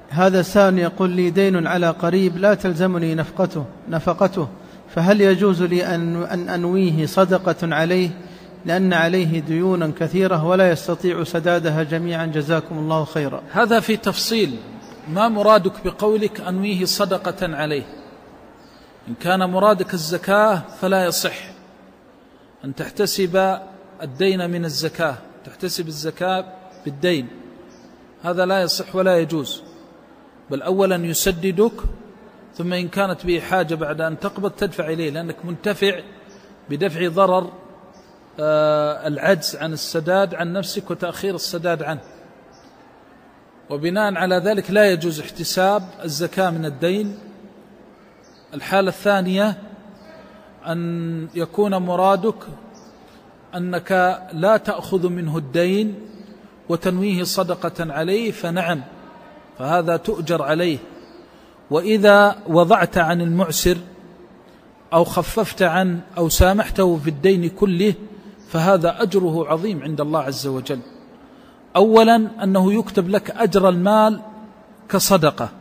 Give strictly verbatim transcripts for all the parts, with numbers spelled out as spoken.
هذا سائل يقول لي دين على قريب لا تلزمني نفقته نفقته فهل يجوز لي أن, أن أنويه صدقة عليه لأن عليه ديونا كثيرة ولا يستطيع سدادها جميعا؟ جزاكم الله خيرا. هذا في تفصيل. ما مرادك بقولك أنويه صدقة عليه؟ إن كان مرادك الزكاة فلا يصح أن تحتسب الدين من الزكاة، تحتسب الزكاة بالدين، هذا لا يصح ولا يجوز. بل أولا يسددك، ثم إن كانت به حاجة بعد أن تقبض تدفع إليه، لأنك منتفع بدفع ضرر العجز عن السداد عن نفسك وتأخير السداد عنه. وبناء على ذلك لا يجوز احتساب الزكاة من الدين. الحالة الثانية أن يكون مرادك أنك لا تأخذ منه الدين وتنويه صدقة عليه، فنعم، فهذا تؤجر عليه. وإذا وضعت عن المعسر أو خففت عنه أو سامحته في الدين كله فهذا أجره عظيم عند الله عز وجل. أولا أنه يكتب لك أجر المال كصدقة،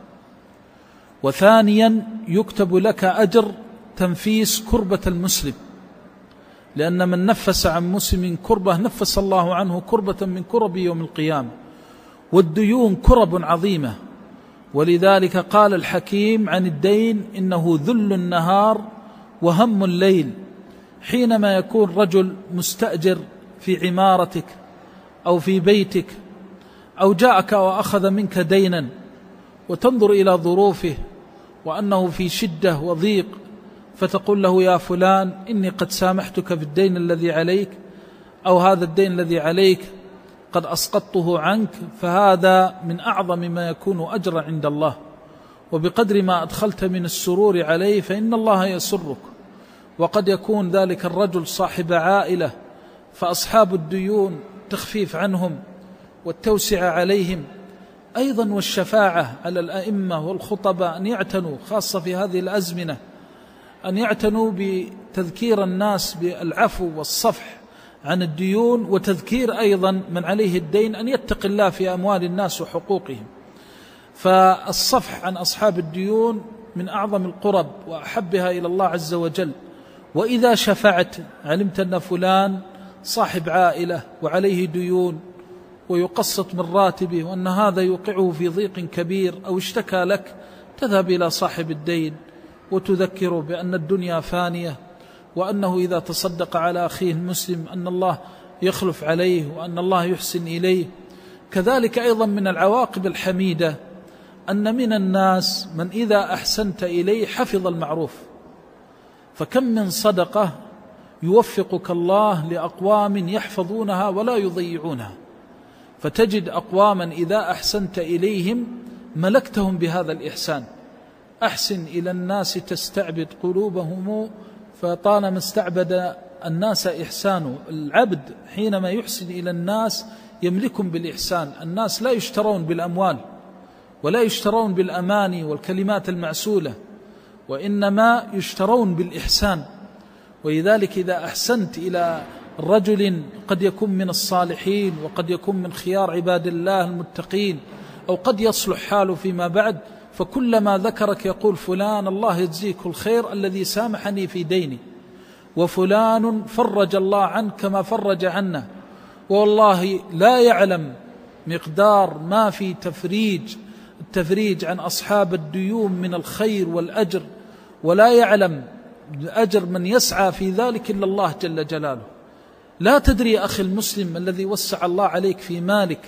وثانيا يكتب لك أجر تنفيس كربة المسلم، لأن من نفس عن مسلم كربة نفس الله عنه كربة من كرب يوم القيامة. والديون كرب عظيمة، ولذلك قال الحكيم عن الدين إنه ذل النهار وهم الليل. حينما يكون رجل مستأجر في عمارتك أو في بيتك أو جاءك وأخذ منك دينا وتنظر إلى ظروفه وأنه في شدة وضيق، فتقول له يا فلان إني قد سامحتك في الدين الذي عليك، أو هذا الدين الذي عليك قد أسقطته عنك، فهذا من أعظم ما يكون أجرا عند الله. وبقدر ما أدخلت من السرور عليه فإن الله يسرك. وقد يكون ذلك الرجل صاحب عائلة، فأصحاب الديون تخفيف عنهم والتوسع عليهم أيضا، والشفاعة على الأئمة والخطباء أن يعتنوا خاصة في هذه الأزمنة، أن يعتنوا بتذكير الناس بالعفو والصفح عن الديون، وتذكير أيضا من عليه الدين أن يتق الله في أموال الناس وحقوقهم. فالصفح عن أصحاب الديون من أعظم القرب وأحبها إلى الله عز وجل. وإذا شفعت علمت أن فلان صاحب عائلة وعليه ديون ويقسط من راتبه وأن هذا يوقعه في ضيق كبير أو اشتكى لك، تذهب إلى صاحب الدين وتذكره بأن الدنيا فانية، وأنه إذا تصدق على أخيه المسلم أن الله يخلف عليه وأن الله يحسن إليه. كذلك أيضا من العواقب الحميدة أن من الناس من إذا أحسنت إليه حفظ المعروف، فكم من صدقة يوفقك الله لأقوام يحفظونها ولا يضيعونها. فتجد أقواما إذا أحسنت إليهم ملكتهم بهذا الإحسان. أحسن إلى الناس تستعبد قلوبهم، فطالما استعبد الناس إحسانه. العبد حينما يحسن إلى الناس يملكهم بالإحسان. الناس لا يشترون بالأموال ولا يشترون بالأماني والكلمات المعسولة، وإنما يشترون بالإحسان. ولذلك إذا أحسنت إلى رجل قد يكون من الصالحين وقد يكون من خيار عباد الله المتقين، أو قد يصلح حاله فيما بعد، فكلما ذكرك يقول فلان الله يجزيك الخير الذي سامحني في ديني، وفلان فرج الله عنك كما فرج عنا. والله لا يعلم مقدار ما في تفريج التفريج عن أصحاب الديون من الخير والأجر، ولا يعلم أجر من يسعى في ذلك إلا الله جل جلاله. لا تدري أخي المسلم الذي وسع الله عليك في مالك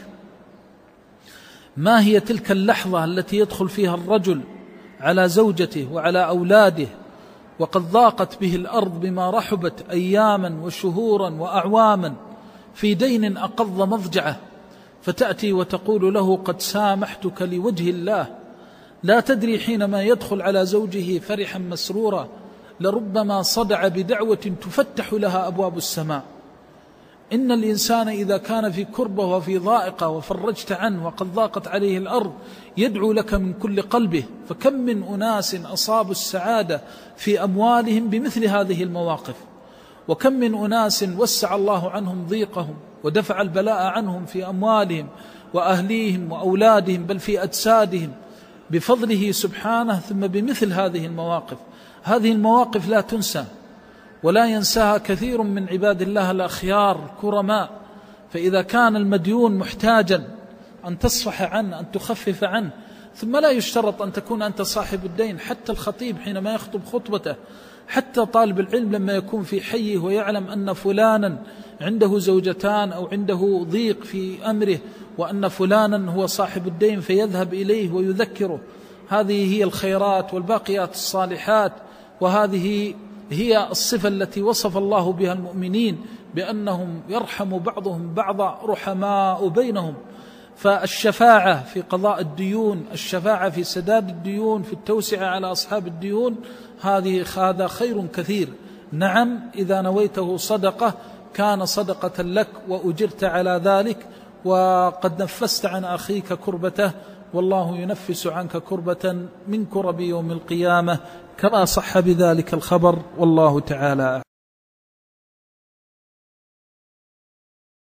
ما هي تلك اللحظة التي يدخل فيها الرجل على زوجته وعلى أولاده وقد ضاقت به الأرض بما رحبت أياما وشهورا وأعواما في دين أقض مضجعه، فتأتي وتقول له قد سامحتك لوجه الله. لا تدري حينما يدخل على زوجه فرحا مسرورا لربما صدع بدعوة تفتح لها أبواب السماء. إن الإنسان إذا كان في كربة وفي ضائقة وفرجت عنه وقد ضاقت عليه الأرض يدعو لك من كل قلبه. فكم من أناس أصابوا السعادة في أموالهم بمثل هذه المواقف، وكم من أناس وسع الله عنهم ضيقهم ودفع البلاء عنهم في أموالهم وأهليهم وأولادهم بل في أجسادهم، بفضله سبحانه ثم بمثل هذه المواقف. هذه المواقف لا تنسى ولا ينساها كثير من عباد الله الأخيار الكرماء. فإذا كان المديون محتاجا أن تصفح عنه، أن تخفف عنه، ثم لا يشترط أن تكون أنت صاحب الدين، حتى الخطيب حينما يخطب خطبته، حتى طالب العلم لما يكون في حيه ويعلم أن فلانا عنده زوجتان أو عنده ضيق في أمره وأن فلانا هو صاحب الدين فيذهب إليه ويذكره. هذه هي الخيرات والباقيات الصالحات، وهذه هي الصفة التي وصف الله بها المؤمنين بأنهم يرحم بعضهم بعضا رحماء بينهم. فالشفاعة في قضاء الديون، الشفاعة في سداد الديون، في التوسعة على أصحاب الديون، هذه هذا خير كثير. نعم إذا نويته صدقة كان صدقة لك وأجرت على ذلك، وقد نفست عن أخيك كربته، والله ينفس عنك كربة من كرب يوم القيامة كما صح بذلك الخبر، والله تعالى